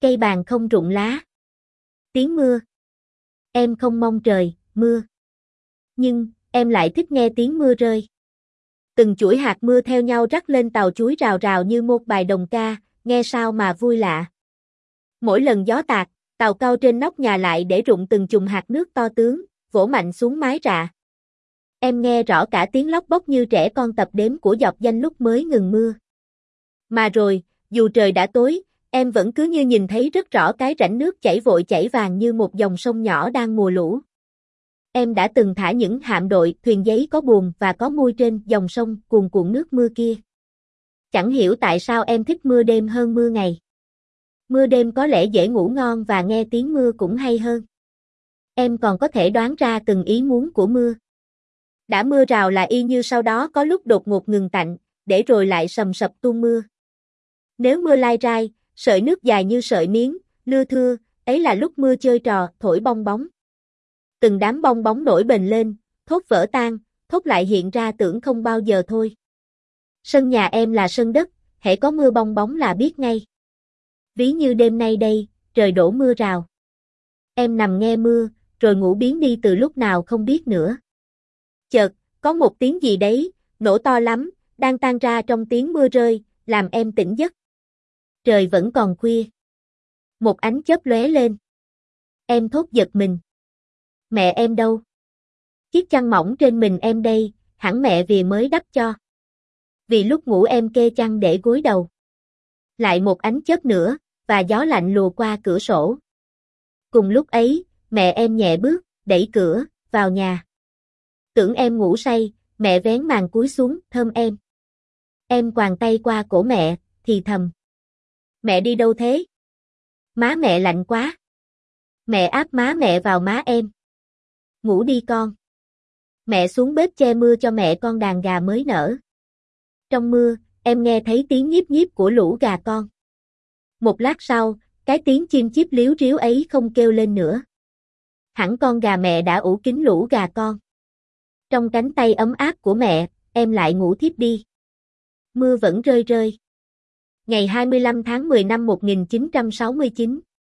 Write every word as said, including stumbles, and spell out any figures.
Cây bàn không rụng lá. Tiếng mưa. Em không mong trời, mưa. Nhưng, em lại thích nghe tiếng mưa rơi. Từng chuỗi hạt mưa theo nhau rắc lên tàu chuối rào rào như một bài đồng ca, nghe sao mà vui lạ. Mỗi lần gió tạt, tàu cao trên nóc nhà lại để rụng từng chùm hạt nước to tướng, vỗ mạnh xuống mái rạ. Em nghe rõ cả tiếng lóc bóc như trẻ con tập đếm của giọt danh lúc mới ngừng mưa. Mà rồi, dù trời đã tối, em vẫn cứ như nhìn thấy rất rõ cái rãnh nước chảy vội chảy vàng như một dòng sông nhỏ đang mùa lũ. Em đã từng thả những hạm đội, thuyền giấy có buồm và có mui trên dòng sông cuồn cuộn nước mưa kia. Chẳng hiểu tại sao em thích mưa đêm hơn mưa ngày. Mưa đêm có lẽ dễ ngủ ngon và nghe tiếng mưa cũng hay hơn. Em còn có thể đoán ra từng ý muốn của mưa. Đã mưa rào là y như sau đó có lúc đột ngột ngừng tạnh, để rồi lại sầm sập tuôn mưa. Nếu mưa lai rai, sợi nước dài như sợi miếng, lưa thưa, ấy là lúc mưa chơi trò, thổi bong bóng. Từng đám bong bóng nổi bềnh lên, thốt vỡ tan, thốt lại hiện ra tưởng không bao giờ thôi. Sân nhà em là sân đất, hễ có mưa bong bóng là biết ngay. Ví như đêm nay đây, trời đổ mưa rào. Em nằm nghe mưa, rồi ngủ biến đi từ lúc nào không biết nữa. Chợt, có một tiếng gì đấy, nổ to lắm, đang tan ra trong tiếng mưa rơi, làm em tỉnh giấc. Trời vẫn còn khuya. Một ánh chớp lóe lên. Em thốt giật mình. Mẹ em đâu? Chiếc chăn mỏng trên mình em đây, hẳn mẹ vì mới đắp cho. Vì lúc ngủ em kê chăn để gối đầu. Lại một ánh chớp nữa, và gió lạnh lùa qua cửa sổ. Cùng lúc ấy, mẹ em nhẹ bước, đẩy cửa, vào nhà. Tưởng em ngủ say, mẹ vén màn cúi xuống, thơm em. Em quàng tay qua cổ mẹ, thì thầm. Mẹ đi đâu thế? Má mẹ lạnh quá. Mẹ áp má mẹ vào má em. Ngủ đi con. Mẹ xuống bếp che mưa cho mẹ con đàn gà mới nở. Trong mưa, em nghe thấy tiếng nhíp nhíp của lũ gà con. Một lát sau, cái tiếng chim chíp líu ríu ấy không kêu lên nữa. Hẳn con gà mẹ đã ủ kín lũ gà con. Trong cánh tay ấm áp của mẹ, em lại ngủ thiếp đi. Mưa vẫn rơi rơi. Ngày hai mươi lăm tháng mười năm một nghìn chín trăm sáu mươi chín.